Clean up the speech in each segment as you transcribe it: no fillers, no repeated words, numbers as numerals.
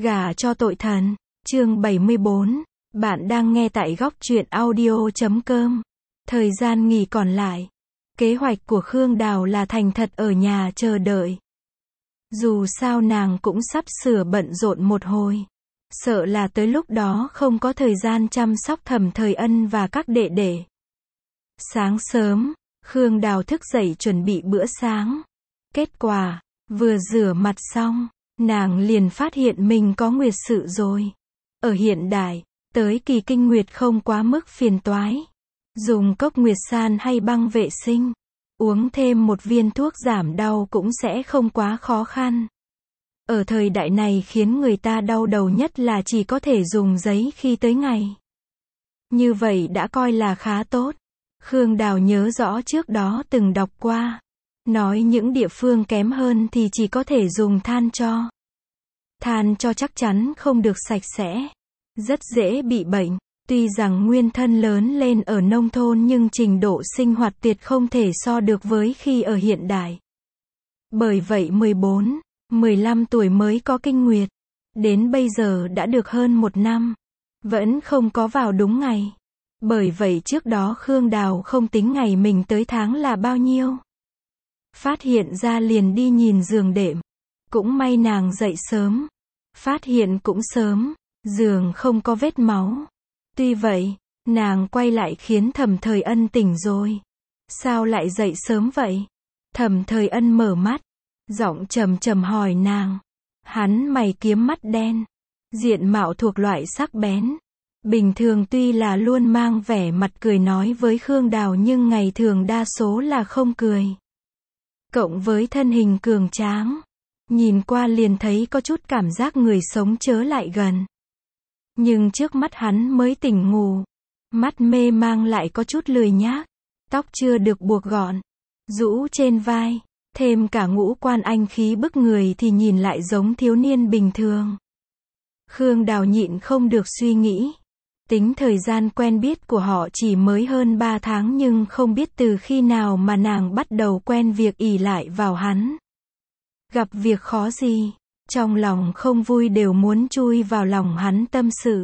Gả cho tội thần. Chương 74. Bạn đang nghe tại góc truyện audio.com. Thời gian nghỉ còn lại. Kế hoạch của Khương Đào là thành thật ở nhà chờ đợi. Dù sao nàng cũng sắp sửa bận rộn một hồi. Sợ là tới lúc đó không có thời gian chăm sóc Thẩm Thời Ân và các đệ đệ. Sáng sớm, Khương Đào thức dậy chuẩn bị bữa sáng. Kết quả, vừa rửa mặt xong, nàng liền phát hiện mình có nguyệt sự rồi. Ở hiện đại, tới kỳ kinh nguyệt không quá mức phiền toái. Dùng cốc nguyệt san hay băng vệ sinh, uống thêm một viên thuốc giảm đau cũng sẽ không quá khó khăn. Ở thời đại này khiến người ta đau đầu nhất là chỉ có thể dùng giấy khi tới ngày. Như vậy đã coi là khá tốt. Khương Đào nhớ rõ trước đó từng đọc qua. Nói những địa phương kém hơn thì chỉ có thể dùng than tro. Than tro chắc chắn không được sạch sẽ. Rất dễ bị bệnh. Tuy rằng nguyên thân lớn lên ở nông thôn nhưng trình độ sinh hoạt tuyệt không thể so được với khi ở hiện đại. Bởi vậy 14, 15 tuổi mới có kinh nguyệt. Đến bây giờ đã được hơn một năm. Vẫn không có vào đúng ngày. Bởi vậy trước đó Khương Đào không tính ngày mình tới tháng là bao nhiêu. Phát hiện ra liền đi nhìn giường đệm. Cũng may nàng dậy sớm. Phát hiện cũng sớm. Giường không có vết máu. Tuy vậy, nàng quay lại khiến Thẩm Thời Ân tỉnh rồi. Sao lại dậy sớm vậy? Thẩm Thời Ân mở mắt. Giọng trầm trầm hỏi nàng. Hắn mày kiếm mắt đen. Diện mạo thuộc loại sắc bén. Bình thường tuy là luôn mang vẻ mặt cười nói với Khương Đào nhưng ngày thường đa số là không cười. Cộng với thân hình cường tráng. Nhìn qua liền thấy có chút cảm giác người sống chớ lại gần. Nhưng trước mắt hắn mới tỉnh ngủ. Mắt mê mang lại có chút lười nhác. Tóc chưa được buộc gọn. Rũ trên vai. Thêm cả ngũ quan anh khí bức người thì nhìn lại giống thiếu niên bình thường. Khương Đào nhịn không được suy nghĩ. Tính thời gian quen biết của họ chỉ mới hơn 3 tháng nhưng không biết từ khi nào mà nàng bắt đầu quen việc ỷ lại vào hắn. Gặp việc khó gì, trong lòng không vui đều muốn chui vào lòng hắn tâm sự.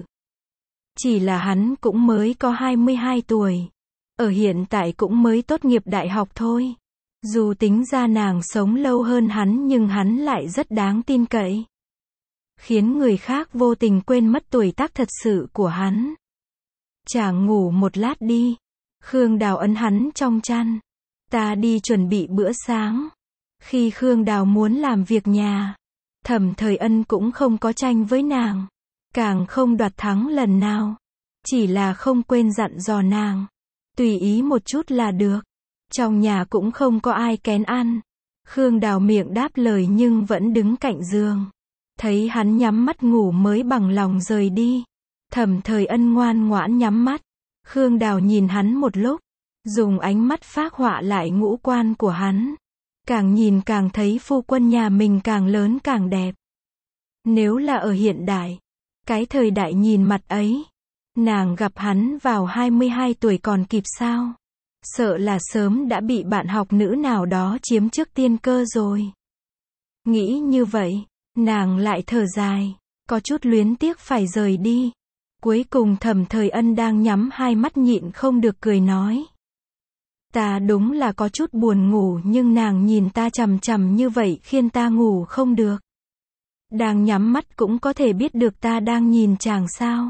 Chỉ là hắn cũng mới có 22 tuổi. Ở hiện tại cũng mới tốt nghiệp đại học thôi. Dù tính ra nàng sống lâu hơn hắn nhưng hắn lại rất đáng tin cậy. Khiến người khác vô tình quên mất tuổi tác thật sự của hắn. Chàng ngủ một lát đi. Khương Đào ấn hắn trong chăn. Ta đi chuẩn bị bữa sáng. Khi Khương Đào muốn làm việc nhà, Thẩm Thời Ân cũng không có tranh với nàng. Càng không đoạt thắng lần nào. Chỉ là không quên dặn dò nàng. Tùy ý một chút là được. Trong nhà cũng không có ai kén ăn. Khương Đào miệng đáp lời nhưng vẫn đứng cạnh giường. Thấy hắn nhắm mắt ngủ mới bằng lòng rời đi. Thẩm Thời Ân ngoan ngoãn nhắm mắt. Khương Đào nhìn hắn một lúc. Dùng ánh mắt phác họa lại ngũ quan của hắn. Càng nhìn càng thấy phu quân nhà mình càng lớn càng đẹp. Nếu là ở hiện đại. Cái thời đại nhìn mặt ấy. Nàng gặp hắn vào 22 tuổi còn kịp sao? Sợ là sớm đã bị bạn học nữ nào đó chiếm trước tiên cơ rồi. Nghĩ như vậy, nàng lại thở dài. Có chút luyến tiếc phải rời đi. Cuối cùng Thẩm Thời Ân đang nhắm hai mắt nhịn không được cười nói. Ta đúng là có chút buồn ngủ nhưng nàng nhìn ta chằm chằm như vậy khiến ta ngủ không được. Đang nhắm mắt cũng có thể biết được ta đang nhìn chàng sao.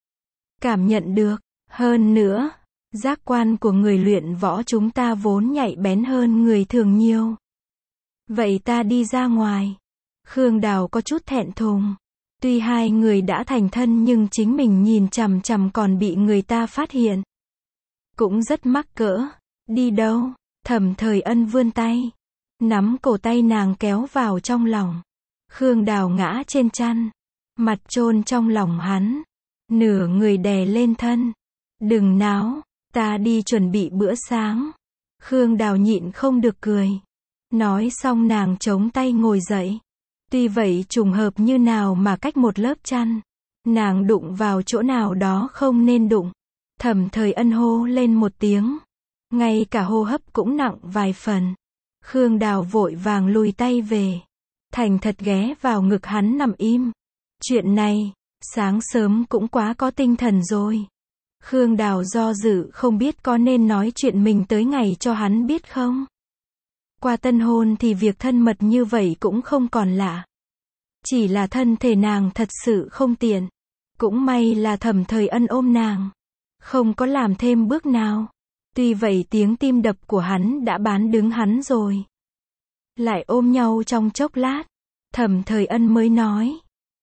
Cảm nhận được. Hơn nữa, giác quan của người luyện võ chúng ta vốn nhạy bén hơn người thường nhiều. Vậy ta đi ra ngoài. Khương Đào có chút thẹn thùng. Tuy hai người đã thành thân nhưng chính mình nhìn chằm chằm còn bị người ta phát hiện. Cũng rất mắc cỡ. Đi đâu? Thẩm Thời Ân vươn tay. Nắm cổ tay nàng kéo vào trong lòng. Khương Đào ngã trên chăn. Mặt chôn trong lòng hắn. Nửa người đè lên thân. Đừng náo. Ta đi chuẩn bị bữa sáng. Khương Đào nhịn không được cười. Nói xong nàng chống tay ngồi dậy. Tuy vậy trùng hợp như nào mà cách một lớp chăn. Nàng đụng vào chỗ nào đó không nên đụng. Thẩm Thời Ân hô lên một tiếng. Ngay cả hô hấp cũng nặng vài phần. Khương Đào vội vàng lùi tay về. Thành thật ghé vào ngực hắn nằm im. Chuyện này, sáng sớm cũng quá có tinh thần rồi. Khương Đào do dự không biết có nên nói chuyện mình tới ngày cho hắn biết không. Qua tân hôn thì việc thân mật như vậy cũng không còn lạ. Chỉ là thân thể nàng thật sự không tiện. Cũng may là Thẩm Thời Ân ôm nàng. Không có làm thêm bước nào. Tuy vậy tiếng tim đập của hắn đã bán đứng hắn rồi. Lại ôm nhau trong chốc lát. Thẩm Thời Ân mới nói.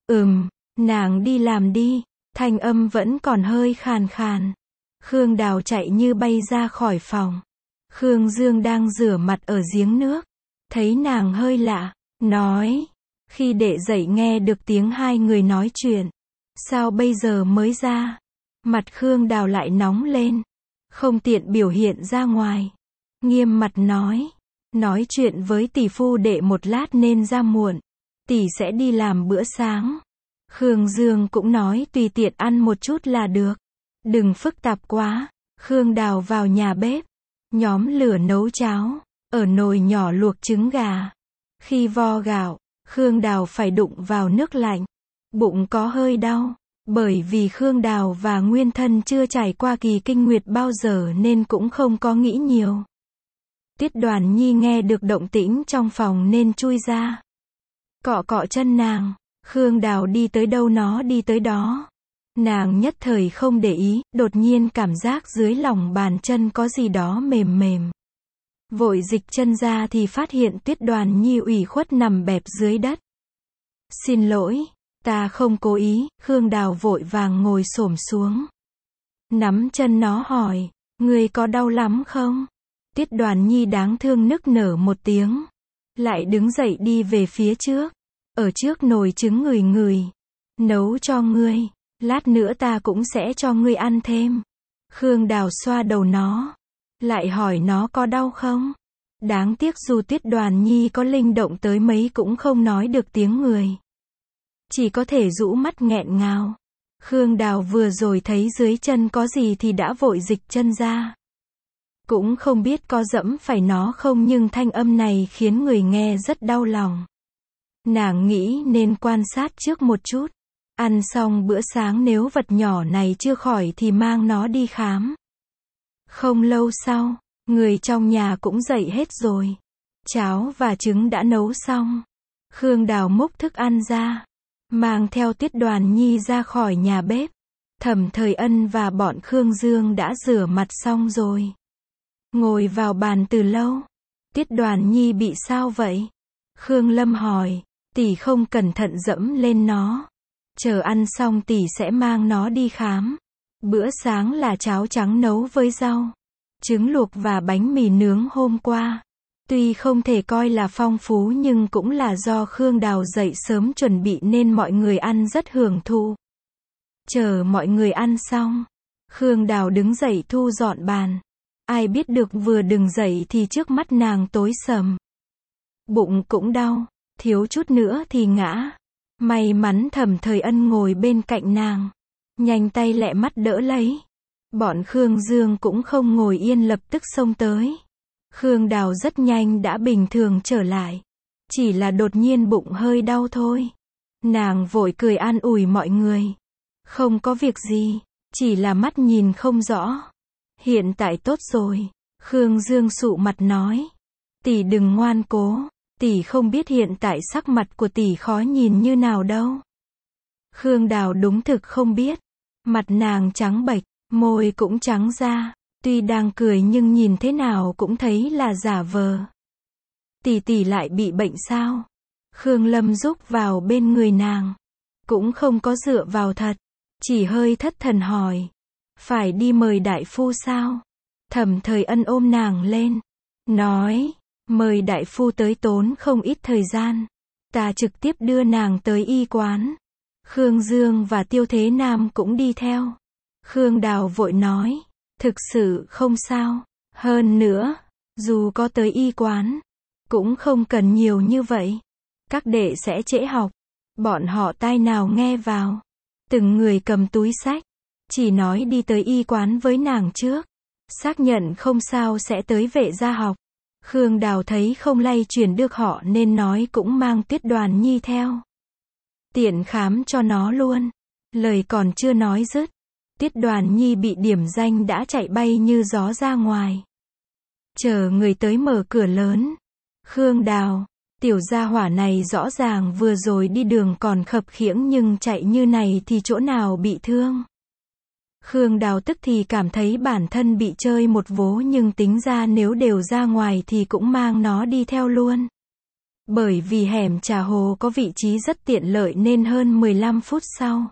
Nàng đi làm đi. Thanh âm vẫn còn hơi khàn khàn. Khương Đào chạy như bay ra khỏi phòng. Khương Dương đang rửa mặt ở giếng nước. Thấy nàng hơi lạ. Nói. Khi đệ dậy nghe được tiếng hai người nói chuyện. Sao bây giờ mới ra? Mặt Khương Đào lại nóng lên. Không tiện biểu hiện ra ngoài. Nghiêm mặt nói. Nói chuyện với tỷ phu đệ một lát nên ra muộn. Tỷ sẽ đi làm bữa sáng. Khương Dương cũng nói tùy tiện ăn một chút là được. Đừng phức tạp quá. Khương Đào vào nhà bếp. Nhóm lửa nấu cháo. Ở nồi nhỏ luộc trứng gà. Khi vo gạo, Khương Đào phải đụng vào nước lạnh. Bụng có hơi đau. Bởi vì Khương Đào và Nguyên Thân chưa trải qua kỳ kinh nguyệt bao giờ nên cũng không có nghĩ nhiều. Tiết Đoàn Nhi nghe được động tĩnh trong phòng nên chui ra. Cọ cọ chân nàng. Khương Đào đi tới đâu nó đi tới đó. Nàng nhất thời không để ý, đột nhiên cảm giác dưới lòng bàn chân có gì đó mềm mềm. Vội dịch chân ra thì phát hiện Tiết Đoàn Nhi ủy khuất nằm bẹp dưới đất. Xin lỗi, ta không cố ý. Khương Đào vội vàng ngồi xổm xuống. Nắm chân nó hỏi, ngươi có đau lắm không? Tiết Đoàn Nhi đáng thương nức nở một tiếng. Lại đứng dậy đi về phía trước. Ở trước nồi trứng ngửi ngửi. Nấu cho ngươi. Lát nữa ta cũng sẽ cho ngươi ăn thêm. Khương Đào xoa đầu nó. Lại hỏi nó có đau không? Đáng tiếc dù Tiết Đoàn Nhi có linh động tới mấy cũng không nói được tiếng người. Chỉ có thể rũ mắt nghẹn ngào. Khương Đào vừa rồi thấy dưới chân có gì thì đã vội dịch chân ra. Cũng không biết có dẫm phải nó không nhưng thanh âm này khiến người nghe rất đau lòng. Nàng nghĩ nên quan sát trước một chút. Ăn xong bữa sáng nếu vật nhỏ này chưa khỏi thì mang nó đi khám. Không lâu sau, người trong nhà cũng dậy hết rồi. Cháo và trứng đã nấu xong. Khương Đào múc thức ăn ra. Mang theo Tiết Đoàn Nhi ra khỏi nhà bếp. Thẩm Thời Ân và bọn Khương Dương đã rửa mặt xong rồi. Ngồi vào bàn từ lâu. Tiết Đoàn Nhi bị sao vậy? Khương Lâm hỏi. Tỷ không cẩn thận dẫm lên nó. Chờ ăn xong tỷ sẽ mang nó đi khám. Bữa sáng là cháo trắng nấu với rau, trứng luộc và bánh mì nướng hôm qua. Tuy không thể coi là phong phú nhưng cũng là do Khương Đào dậy sớm chuẩn bị nên mọi người ăn rất hưởng thụ. Chờ mọi người ăn xong, Khương Đào đứng dậy thu dọn bàn. Ai biết được vừa đứng dậy thì trước mắt nàng tối sầm. Bụng cũng đau, thiếu chút nữa thì ngã. May mắn Thẩm Thời Ân ngồi bên cạnh nàng. Nhanh tay lẹ mắt đỡ lấy. Bọn Khương Dương cũng không ngồi yên lập tức xông tới. Khương Đào rất nhanh đã bình thường trở lại. Chỉ là đột nhiên bụng hơi đau thôi. Nàng vội cười an ủi mọi người. Không có việc gì, chỉ là mắt nhìn không rõ. Hiện tại tốt rồi. Khương Dương sụ mặt nói. Tỷ đừng ngoan cố. Tỷ không biết hiện tại sắc mặt của tỷ khó nhìn như nào đâu. Khương Đào đúng thực không biết. Mặt nàng trắng bệch, môi cũng trắng ra. Tuy đang cười nhưng nhìn thế nào cũng thấy là giả vờ. Tỷ lại bị bệnh sao? Khương Lâm rúc vào bên người nàng. Cũng không có dựa vào thật. Chỉ hơi thất thần hỏi. Phải đi mời đại phu sao? Thẩm Thời Ân ôm nàng lên. Nói. Mời đại phu tới tốn không ít thời gian. Ta trực tiếp đưa nàng tới y quán. Khương Dương và Tiêu Thế Nam cũng đi theo. Khương Đào vội nói. Thực sự không sao. Hơn nữa, dù có tới y quán, cũng không cần nhiều như vậy. Các đệ sẽ trễ học. Bọn họ tai nào nghe vào. Từng người cầm túi sách. Chỉ nói đi tới y quán với nàng trước. Xác nhận không sao sẽ tới vệ gia học. Khương Đào thấy không lay chuyển được họ nên nói cũng mang Tiết Đoàn Nhi theo. tiện khám cho nó luôn. Lời còn chưa nói dứt, Tiết Đoàn Nhi bị điểm danh đã chạy bay như gió ra ngoài. Chờ người tới mở cửa lớn. Khương Đào, tiểu gia hỏa này rõ ràng vừa rồi đi đường còn khập khiễng nhưng chạy như này thì chỗ nào bị thương. Khương Đào tức thì cảm thấy bản thân bị chơi một vố nhưng tính ra nếu đều ra ngoài thì cũng mang nó đi theo luôn. Bởi vì hẻm Trà Hồ có vị trí rất tiện lợi nên hơn 15 phút sau,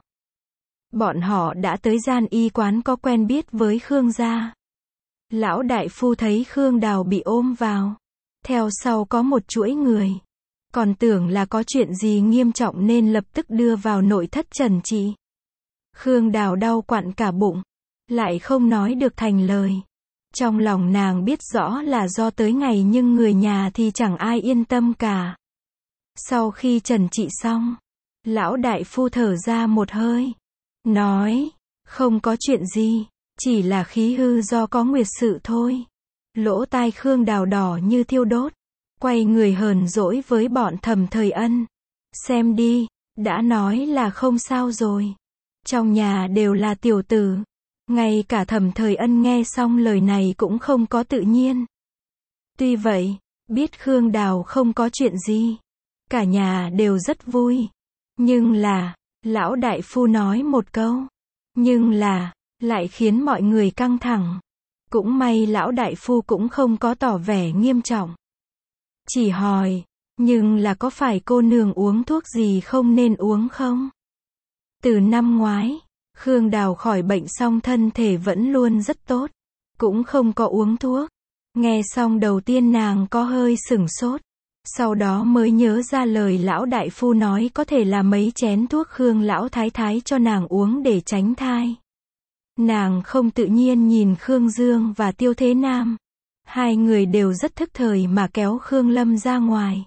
bọn họ đã tới gian y quán có quen biết với Khương gia. Lão đại phu thấy Khương Đào bị ôm vào, theo sau có một chuỗi người, còn tưởng là có chuyện gì nghiêm trọng nên lập tức đưa vào nội thất trần trị. Khương Đào đau quặn cả bụng, lại không nói được thành lời. Trong lòng nàng biết rõ là do tới ngày nhưng người nhà thì chẳng ai yên tâm cả. Sau khi trần trị xong, lão đại phu thở ra một hơi, nói, không có chuyện gì, chỉ là khí hư do có nguyệt sự thôi. Lỗ tai Khương Đào đỏ như thiêu đốt, quay người hờn dỗi với bọn Thẩm Thời Ân. Xem đi, đã nói là không sao rồi. Trong nhà đều là tiểu tử. Ngay cả Thẩm Thời Ân nghe xong lời này cũng không có tự nhiên. Tuy vậy, biết Khương Đào không có chuyện gì, cả nhà đều rất vui. Nhưng là, lão đại phu nói một câu, nhưng là, lại khiến mọi người căng thẳng. Cũng may lão đại phu cũng không có tỏ vẻ nghiêm trọng. Chỉ hỏi, nhưng là có phải cô nương uống thuốc gì không nên uống không? Từ năm ngoái, Khương Đào khỏi bệnh xong thân thể vẫn luôn rất tốt, cũng không có uống thuốc. Nghe xong đầu tiên nàng có hơi sửng sốt, sau đó mới nhớ ra lời lão đại phu nói có thể là mấy chén thuốc Khương lão thái thái cho nàng uống để tránh thai. Nàng không tự nhiên nhìn Khương Dương và Tiêu Thế Nam. Hai người đều rất thức thời mà kéo Khương Lâm ra ngoài.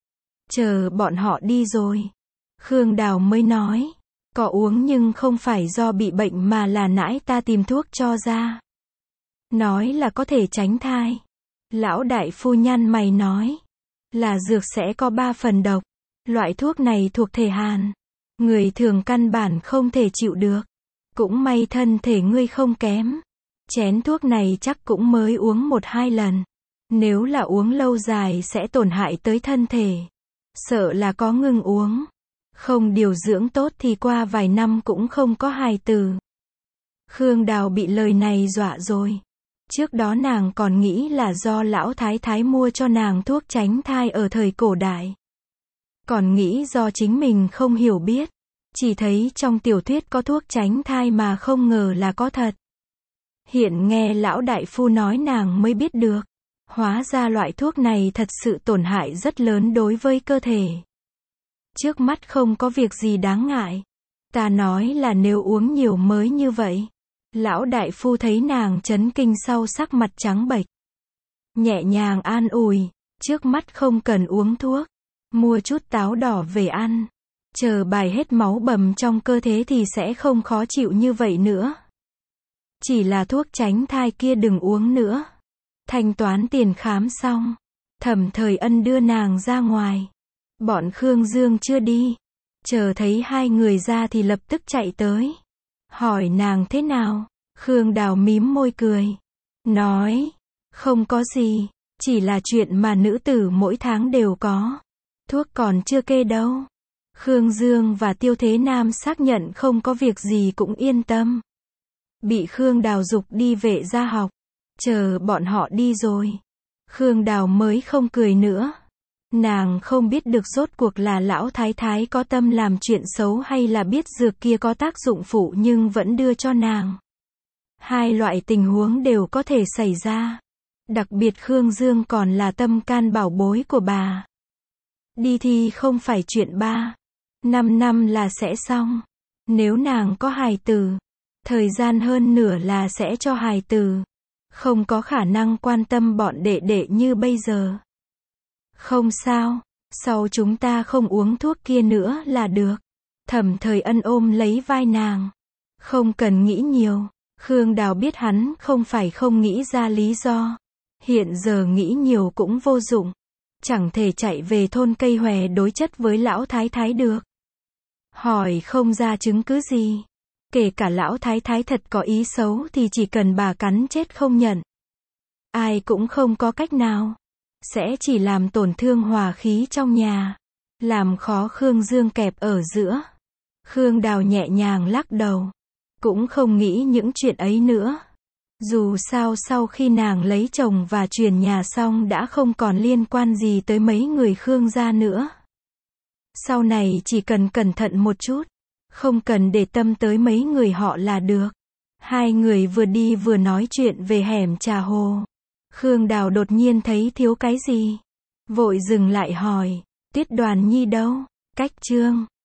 Chờ bọn họ đi rồi, Khương Đào mới nói, có uống nhưng không phải do bị bệnh mà là nãy ta tìm thuốc cho ra. Nói là có thể tránh thai. Lão đại phu nhăn mày nói, là dược sẽ có 3 phần độc. Loại thuốc này thuộc thể hàn, người thường căn bản không thể chịu được. Cũng may thân thể ngươi không kém. Chén thuốc này chắc cũng mới uống 1-2 lần. Nếu là uống lâu dài sẽ tổn hại tới thân thể. Sợ là có ngừng uống. Không điều dưỡng tốt thì qua vài năm cũng không có hài tử. Khương Đào bị lời này dọa rồi. Trước đó nàng còn nghĩ là do lão thái thái mua cho nàng thuốc tránh thai ở thời cổ đại. Còn nghĩ do chính mình không hiểu biết. Chỉ thấy trong tiểu thuyết có thuốc tránh thai mà không ngờ là có thật. Hiện nghe lão đại phu nói nàng mới biết được. Hóa ra loại thuốc này thật sự tổn hại rất lớn đối với cơ thể. Trước mắt không có việc gì đáng ngại. Ta nói là nếu uống nhiều mới như vậy. Lão đại phu thấy nàng chấn kinh sau sắc mặt trắng bệch. Nhẹ nhàng an ủi, trước mắt không cần uống thuốc. Mua chút táo đỏ về ăn. Chờ bài hết máu bầm trong cơ thể thì sẽ không khó chịu như vậy nữa. Chỉ là thuốc tránh thai kia đừng uống nữa. Thanh toán tiền khám xong, Thẩm Thời Ân đưa nàng ra ngoài. Bọn Khương Dương chưa đi. Chờ thấy hai người ra thì lập tức chạy tới. Hỏi nàng thế nào? Khương Đào mím môi cười. Nói, không có gì, chỉ là chuyện mà nữ tử mỗi tháng đều có. Thuốc còn chưa kê đâu. Khương Dương và Tiêu Thế Nam xác nhận không có việc gì cũng yên tâm. Bị Khương Đào giục đi vệ gia học. Chờ bọn họ đi rồi, Khương Đào mới không cười nữa. Nàng không biết được rốt cuộc là lão thái thái có tâm làm chuyện xấu hay là biết dược kia có tác dụng phụ nhưng vẫn đưa cho nàng. Hai loại tình huống đều có thể xảy ra. Đặc biệt Khương Dương còn là tâm can bảo bối của bà. Đi thì không phải chuyện 3-5 năm là sẽ xong. Nếu nàng có hài tử, thời gian hơn nửa là sẽ cho hài tử. Không có khả năng quan tâm bọn đệ đệ như bây giờ. Không sao, sau chúng ta không uống thuốc kia nữa là được. Thẩm Thời Ân ôm lấy vai nàng. Không cần nghĩ nhiều. Khương Đào biết hắn không phải không nghĩ ra lý do. Hiện giờ nghĩ nhiều cũng vô dụng. Chẳng thể chạy về thôn Cây Hòe đối chất với lão thái thái được. hỏi không ra chứng cứ gì. Kể cả lão thái thái thật có ý xấu thì chỉ cần bà cắn chết không nhận. Ai cũng không có cách nào. Sẽ chỉ làm tổn thương hòa khí trong nhà. Làm khó Khương Dương kẹp ở giữa. Khương Đào nhẹ nhàng lắc đầu. Cũng không nghĩ những chuyện ấy nữa. Dù sao sau khi nàng lấy chồng và chuyển nhà xong đã không còn liên quan gì tới mấy người Khương gia nữa. Sau này chỉ cần cẩn thận một chút. Không cần để tâm tới mấy người họ là được. Hai người vừa đi vừa nói chuyện về hẻm trà hồ. Khương Đào đột nhiên thấy thiếu cái gì. Vội dừng lại hỏi. Tuyết Đoàn Nhi đâu? Cách Trương